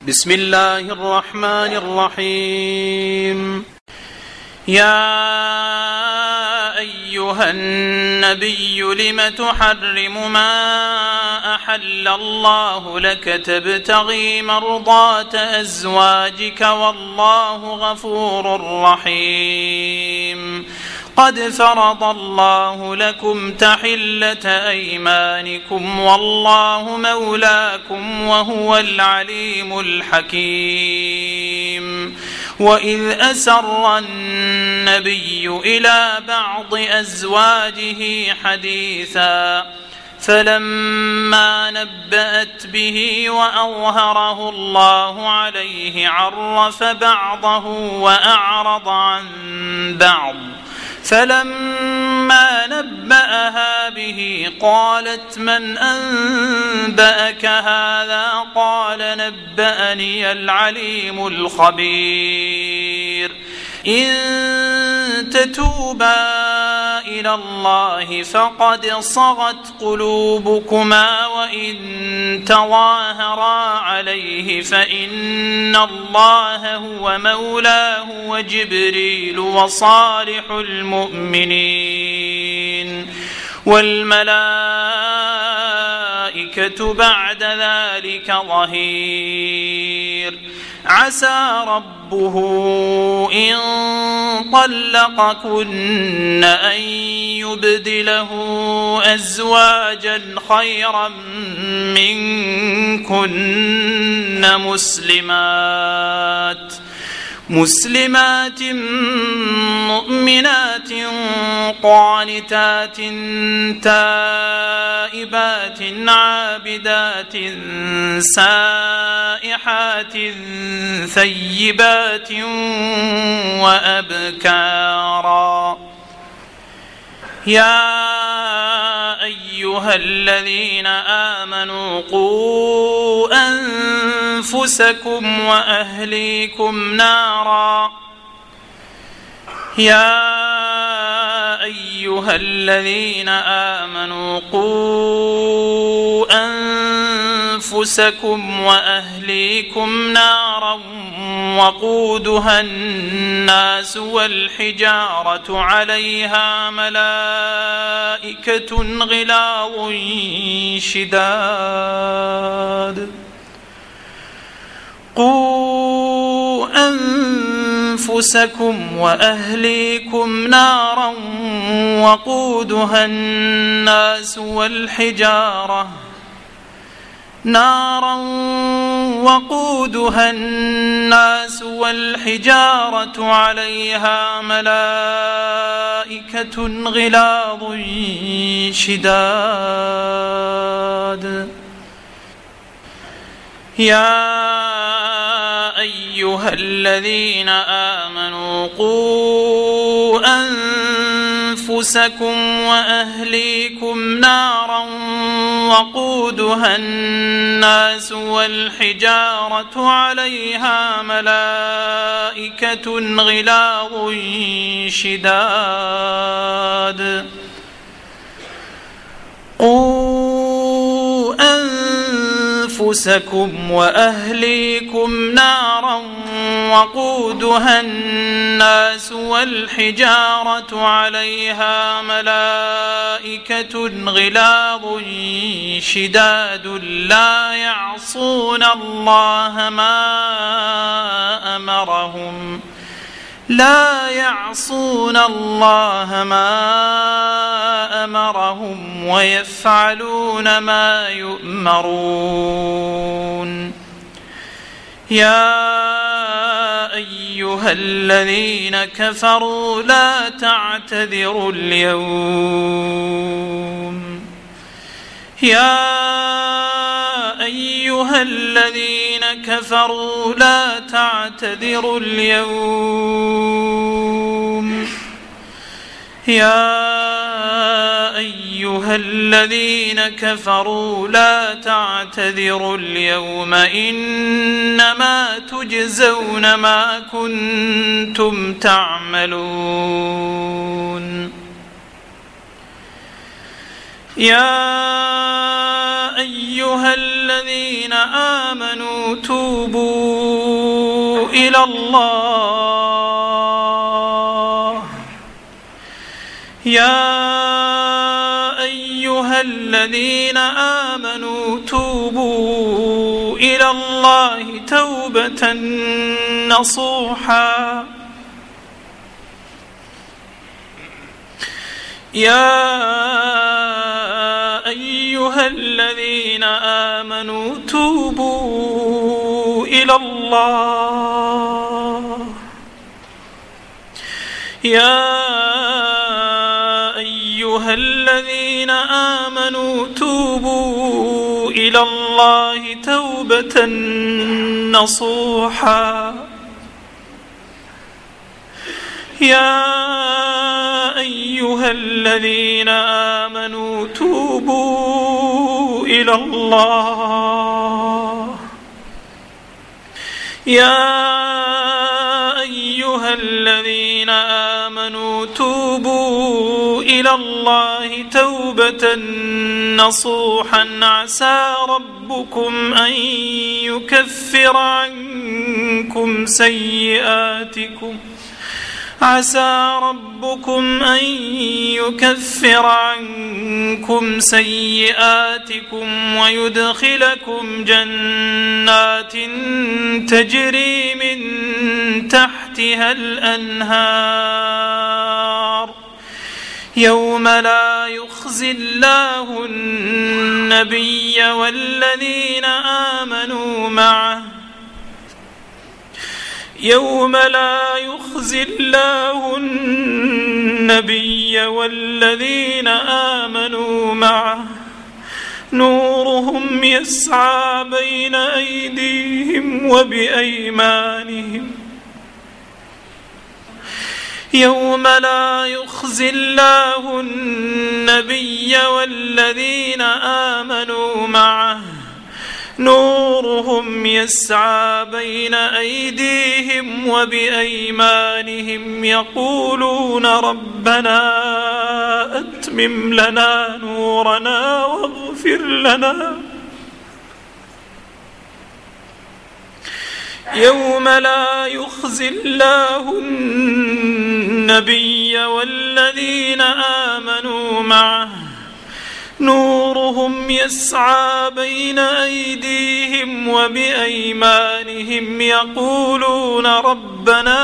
بسم الله الرحمن الرحيم. يا أيها النبي لم تحرم ما أحل الله لك تبتغي مرضات أزواجك والله غفور رحيم. قد فرض الله لكم تحلة أيمانكم والله مولاكم وهو العليم الحكيم. وإذ أسر النبي إلى بعض أزواجه حديثا فلما نبأت به وأظهره الله عليه عرف بعضه وأعرض عن بعض فلما نبأها به قالت من أنبأك هذا؟ قال نبأني العليم الخبير. إن تتوبا إلى الله فقد صغت قلوبكما وإن تظاهرا عليه فإن الله هو مولاه وجبريل وصالح المؤمنين والملائكة بعد ذلك ظهير. عسى ربه إن طلقكن أن يبدله أزواجا خيرا منكن مسلمات مؤمنات قانتات تائبات عابدات سائحات ثيبات وأبكارا. يا أيها الذين آمنوا قوا أنفسكم وأهليكم نارا. يا أيها الذين آمنوا قوا أنفسكم وأهليكم نارا وقودها الناس والحجارة عليها ملائكة غلاظ شداد. قوا أنفسكم وأهليكم نارا وقودها الناس والحجارة عليها ملائكة غلاظ شداد. يا أيها الذين آمنوا قوا أنفسكم وأهليكم نارا وقودها الناس والحجارة عليها ملائكة غلاظ شداد. قوا أنفسكم وأهليكم نارا وقودها الناس والحجارة عليها ملائكة غلاظ شداد لا يعصون الله ما أمرهم ويفعلون ما يؤمرون. يا أيها الذين كفروا لا تعتذروا اليوم. يا أيها الذين كفروا لا تعتذروا اليوم. يا أيها الذين كفروا لا تعتذروا اليوم إنما تجزون ما كنتم تعملون. يا أيها الذين آمنوا توبوا إلى الله يا أيها الذين آمنوا توبوا إلى الله توبة نصوحا يا أيها الذين آمنوا توبوا إلى الله يا أيها الذين آمنوا توبوا إلى الله توبة نصوحا يا أيها الذين آمنوا توبوا إلى الله يا أيها الذين آمنوا توبوا إلى الله توبة نصوحا عسى ربكم أن يكفر عنكم سيئاتكم عسى ربكم أن يكفر عنكم سيئاتكم ويدخلكم جنات تجري من تحتها الأنهار يوم لا يخزي الله النبي والذين آمنوا معه يوم لا يخزي الله النبي والذين آمنوا معه نورهم يسعى بين أيديهم وبأيمانهم يوم لا يخزي الله النبي والذين آمنوا معه نورهم يسعى بين أيديهم وبأيمانهم يقولون ربنا أتمم لنا نورنا واغفر لنا يوم لا يخزي الله النبي والذين آمنوا معه نورهم يسعى بين أيديهم وبأيمانهم يقولون ربنا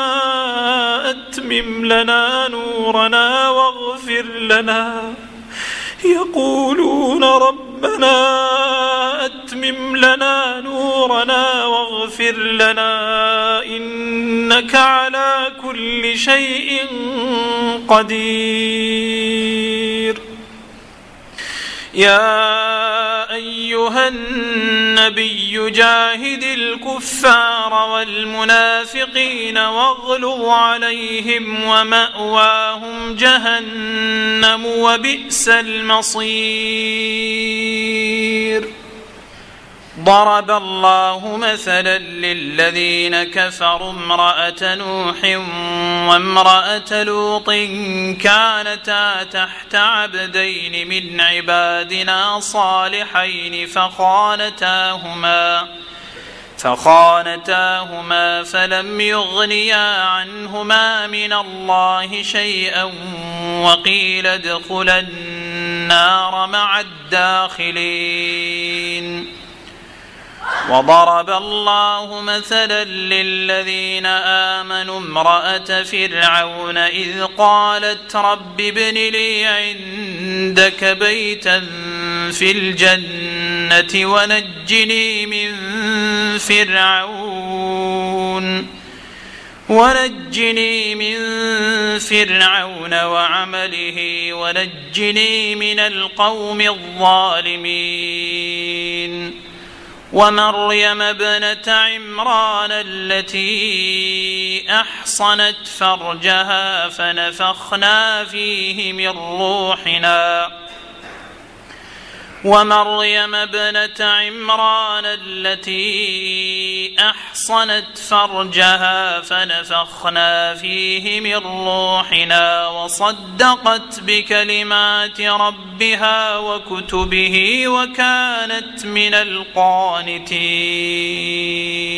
أتمم لنا نورنا واغفر لنا يقولون ربنا أتمم لنا نورنا واغفر لنا إنك على كل شيء قدير يا أيها النبي جاهد الكفار والمنافقين واغلظ عليهم ومأواهم جهنم وبئس المصير ضرب الله مثلا للذين كفروا امرأة نوح وامرأة لوط كانتا تحت عبدين من عبادنا صالحين فخانتاهما فلم يغنيا عنهما من الله شيئا وقيل ادخلا النار مع الداخلين وضرب الله مثلا للذين آمنوا امرأة فرعون إذ قالت رب ابن لي عندك بيتا في الجنة ونجني من فرعون وعمله ونجني من القوم الظالمين ومريم ابنة عمران التي أحصنت فرجها فنفخنا فيه من روحنا ومريم ابنة عمران التي أحصنت فرجها فنفخنا فيه من روحنا وصدقت بكلمات ربها وكتبه وكانت من القانتين.